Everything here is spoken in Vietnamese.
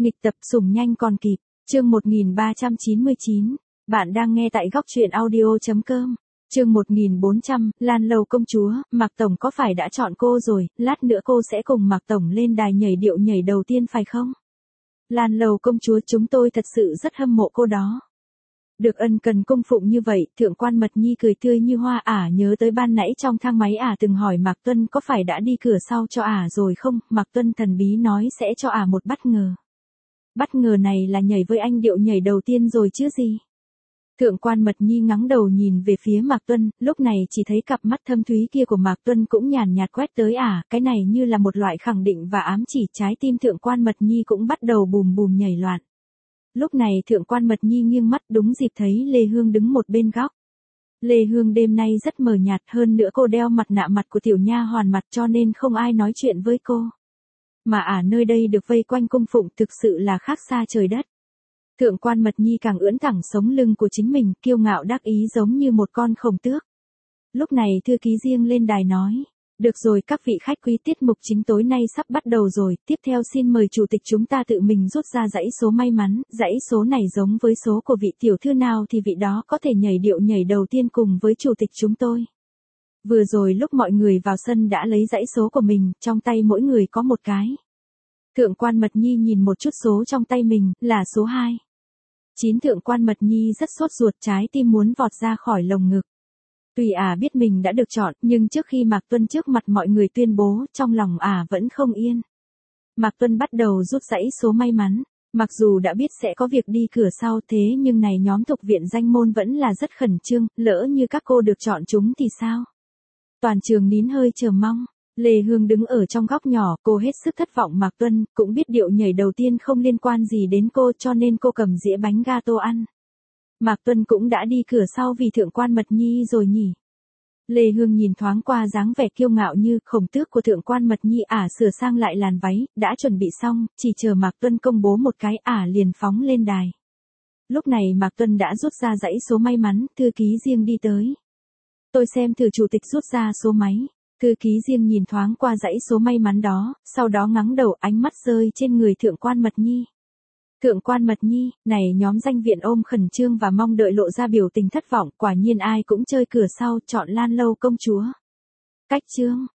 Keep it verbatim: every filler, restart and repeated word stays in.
Nghịch tập sủng nhanh còn kịp, chương một nghìn ba trăm chín mươi chín. Bạn đang nghe tại góc truyện audio chấm com. Chương một nghìn bốn trăm, Lan Lầu công chúa, Mạc Tổng có phải đã chọn cô rồi, lát nữa cô sẽ cùng Mạc Tổng lên đài nhảy điệu nhảy đầu tiên phải không? Lan Lầu công chúa, chúng tôi thật sự rất hâm mộ cô đó. Được ân cần cung phụng như vậy, thượng quan Mật Nhi cười tươi như hoa. Ả nhớ tới ban nãy trong thang máy Ả từng hỏi Mạc Tuân có phải đã đi cửa sau cho Ả rồi không, Mạc Tuân thần bí nói sẽ cho Ả một bất ngờ. Bất ngờ này là nhảy với anh điệu nhảy đầu tiên rồi chứ gì. Thượng quan Mật Nhi ngắng đầu nhìn về phía Mạc Tuân, lúc này chỉ thấy cặp mắt thâm thúy kia của Mạc Tuân cũng nhàn nhạt quét tới Ả, cái này như là một loại khẳng định và ám chỉ. Trái tim thượng quan Mật Nhi cũng bắt đầu bùm bùm nhảy loạn. Lúc này thượng quan Mật Nhi nghiêng mắt đúng dịp thấy Lê Hương đứng một bên góc. Lê Hương đêm nay rất mờ nhạt, hơn nữa cô đeo mặt nạ mặt của tiểu nha hoàn mặt cho nên không ai nói chuyện với cô. Mà Ả nơi đây được vây quanh cung phụng thực sự là khác xa trời đất. Thượng quan Mật Nhi càng ưỡn thẳng sống lưng của chính mình, kiêu ngạo đắc ý giống như một con khổng tước. Lúc này thư ký riêng lên đài nói. Được rồi các vị khách quý, tiết mục chính tối nay sắp bắt đầu rồi, tiếp theo xin mời chủ tịch chúng ta tự mình rút ra dãy số may mắn, dãy số này giống với số của vị tiểu thư nào thì vị đó có thể nhảy điệu nhảy đầu tiên cùng với chủ tịch chúng tôi. Vừa rồi lúc mọi người vào sân đã lấy dãy số của mình, trong tay mỗi người có một cái. Thượng quan Mật Nhi nhìn một chút số trong tay mình, là số hai. Chín thượng quan Mật Nhi rất sốt ruột, trái tim muốn vọt ra khỏi lồng ngực. Tuy Ả biết mình đã được chọn, nhưng trước khi Mạc Tuân trước mặt mọi người tuyên bố, trong lòng Ả vẫn không yên. Mạc Tuân bắt đầu rút dãy số may mắn. Mặc dù đã biết sẽ có việc đi cửa sau thế nhưng này nhóm thuộc viện danh môn vẫn là rất khẩn trương, lỡ như các cô được chọn chúng thì sao? Toàn trường nín hơi chờ mong. Lê Hương đứng ở trong góc nhỏ, cô hết sức thất vọng. Mạc Tuân cũng biết điệu nhảy đầu tiên không liên quan gì đến cô cho nên cô cầm dĩa bánh gato ăn. Mạc Tuân cũng đã đi cửa sau vì thượng quan Mật Nhi rồi nhỉ. Lê Hương nhìn thoáng qua dáng vẻ kiêu ngạo như khổng tước của thượng quan Mật Nhi. Ả sửa sang lại làn váy, đã chuẩn bị xong, chỉ chờ Mạc Tuân công bố một cái Ả liền phóng lên đài. Lúc này Mạc Tuân đã rút ra dãy số may mắn, thư ký riêng đi tới. Tôi xem thử chủ tịch rút ra số máy. Thư ký riêng nhìn thoáng qua dãy số may mắn đó, sau đó ngắng đầu, ánh mắt rơi trên người thượng quan Mật Nhi. Thượng quan Mật Nhi, này nhóm danh viện ôm khẩn trương và mong đợi lộ ra biểu tình thất vọng, quả nhiên ai cũng chơi cửa sau, chọn Lan Lâu công chúa. Cách chương,